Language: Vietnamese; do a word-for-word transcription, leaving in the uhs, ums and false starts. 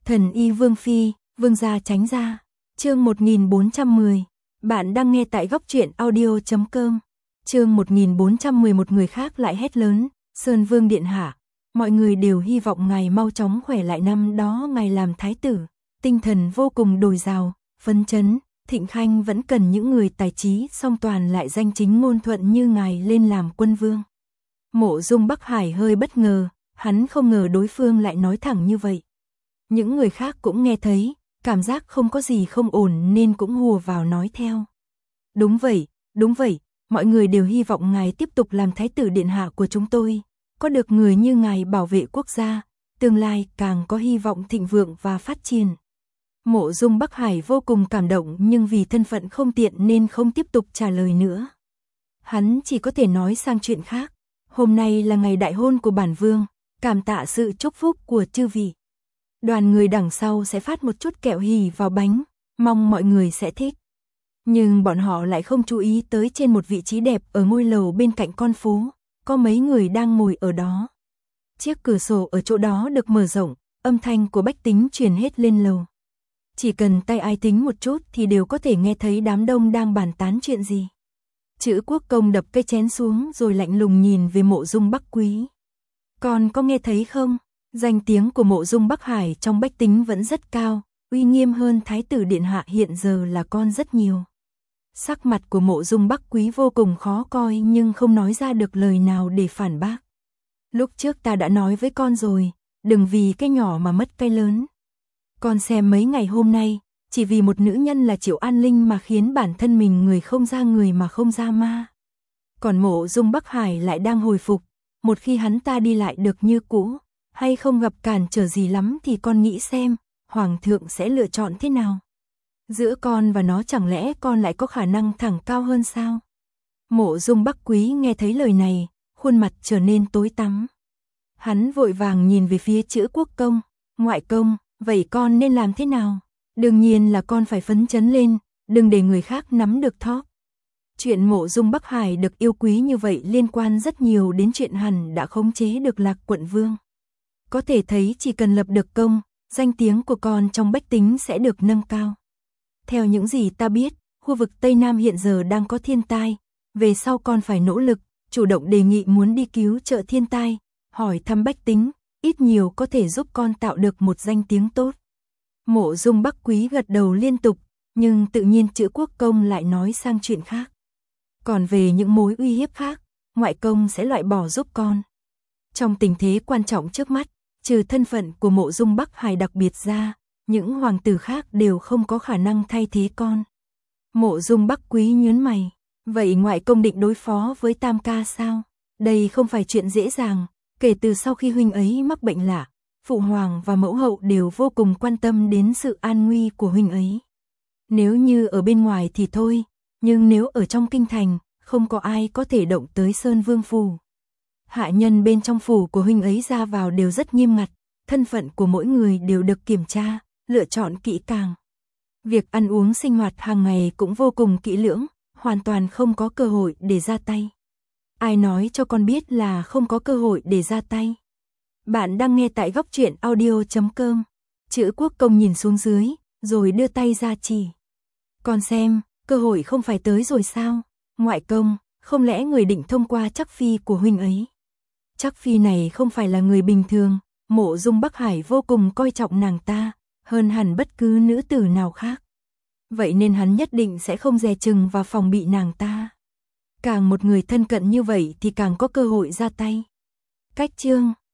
Thần y Vương Phi, Vương gia tránh ra. Chương một nghìn bốn trăm mười. Bạn đang nghe tại góc truyện audio chấm com. Chương một nghìn bốn trăm mười. Một người khác lại hét lớn, Sơn Vương điện hạ, mọi người đều hy vọng ngài mau chóng khỏe lại, năm đó ngài làm thái tử, tinh thần vô cùng dồi dào, phấn chấn, Thịnh Khanh vẫn cần những người tài trí song toàn lại danh chính ngôn thuận như ngài lên làm quân vương. Mộ Dung Bắc Hải hơi bất ngờ, hắn không ngờ đối phương lại nói thẳng như vậy. Những người khác cũng nghe thấy, cảm giác không có gì không ổn nên cũng hùa vào nói theo. Đúng vậy, đúng vậy, mọi người đều hy vọng ngài tiếp tục làm thái tử điện hạ của chúng tôi, có được người như ngài bảo vệ quốc gia, tương lai càng có hy vọng thịnh vượng và phát triển. Mộ Dung Bắc Hải vô cùng cảm động nhưng vì thân phận không tiện nên không tiếp tục trả lời nữa. Hắn chỉ có thể nói sang chuyện khác. Hôm nay là ngày đại hôn của bản vương, cảm tạ sự chúc phúc của chư vị. Đoàn người đằng sau sẽ phát một chút kẹo hỉ vào bánh, mong mọi người sẽ thích. Nhưng bọn họ lại không chú ý tới trên một vị trí đẹp ở ngôi lầu bên cạnh con phố, có mấy người đang ngồi ở đó. Chiếc cửa sổ ở chỗ đó được mở rộng, âm thanh của bách tính truyền hết lên lầu. Chỉ cần tay ai tính một chút thì đều có thể nghe thấy đám đông đang bàn tán chuyện gì. Chữ Quốc Công đập cây chén xuống rồi lạnh lùng nhìn về Mộ Dung Bắc Quý. Con có nghe thấy không? Danh tiếng của Mộ Dung Bắc Hải trong bách tính vẫn rất cao, uy nghiêm hơn thái tử điện hạ hiện giờ là con rất nhiều. Sắc mặt của Mộ Dung Bắc Quý vô cùng khó coi nhưng không nói ra được lời nào để phản bác. Lúc trước ta đã nói với con rồi, đừng vì cái nhỏ mà mất cái lớn. Con xem mấy ngày hôm nay, chỉ vì một nữ nhân là Triệu An Linh mà khiến bản thân mình người không ra người mà không ra ma. Còn Mộ Dung Bắc Hải lại đang hồi phục, một khi hắn ta đi lại được như cũ, hay không gặp cản trở gì lắm thì con nghĩ xem, Hoàng thượng sẽ lựa chọn thế nào? Giữa con và nó chẳng lẽ con lại có khả năng thẳng cao hơn sao? Mộ Dung Bắc Quý nghe thấy lời này, khuôn mặt trở nên tối tăm. Hắn vội vàng nhìn về phía Chữ Quốc Công, ngoại công, vậy con nên làm thế nào? Đương nhiên là con phải phấn chấn lên, đừng để người khác nắm được thóp. Chuyện Mộ Dung Bắc Hải được yêu quý như vậy liên quan rất nhiều đến chuyện hẳn đã khống chế được Lạc Quận Vương. Có thể thấy chỉ cần lập được công, danh tiếng của con trong bách tính sẽ được nâng cao. Theo những gì ta biết, khu vực Tây Nam hiện giờ đang có thiên tai, về sau con phải nỗ lực, chủ động đề nghị muốn đi cứu trợ thiên tai, hỏi thăm bách tính, ít nhiều có thể giúp con tạo được một danh tiếng tốt. Mộ Dung Bắc Quý gật đầu liên tục, nhưng tự nhiên Chữ Quốc Công lại nói sang chuyện khác. Còn về những mối uy hiếp khác, ngoại công sẽ loại bỏ giúp con. Trong tình thế quan trọng trước mắt, trừ thân phận của Mộ Dung Bắc Hải đặc biệt ra, những hoàng tử khác đều không có khả năng thay thế con. Mộ Dung Bắc Quý nhướng mày, vậy ngoại công định đối phó với Tam ca sao? Đây không phải chuyện dễ dàng, kể từ sau khi huynh ấy mắc bệnh lạ, phụ hoàng và mẫu hậu đều vô cùng quan tâm đến sự an nguy của huynh ấy. Nếu như ở bên ngoài thì thôi, nhưng nếu ở trong kinh thành, không có ai có thể động tới Sơn Vương phủ. Hạ nhân bên trong phủ của huynh ấy ra vào đều rất nghiêm ngặt, thân phận của mỗi người đều được kiểm tra, lựa chọn kỹ càng. Việc ăn uống sinh hoạt hàng ngày cũng vô cùng kỹ lưỡng, hoàn toàn không có cơ hội để ra tay. Ai nói cho con biết là không có cơ hội để ra tay? Bạn đang nghe tại góc truyện audio chấm com. Chữ Quốc Công nhìn xuống dưới, rồi đưa tay ra chỉ. Con xem, cơ hội không phải tới rồi sao? Ngoại công, không lẽ người định thông qua Trắc Phi của huynh ấy? Trắc Phi này không phải là người bình thường, Mộ Dung Bắc Hải vô cùng coi trọng nàng ta, hơn hẳn bất cứ nữ tử nào khác. Vậy nên hắn nhất định sẽ không dè chừng và phòng bị nàng ta. Càng một người thân cận như vậy thì càng có cơ hội ra tay. Cách chương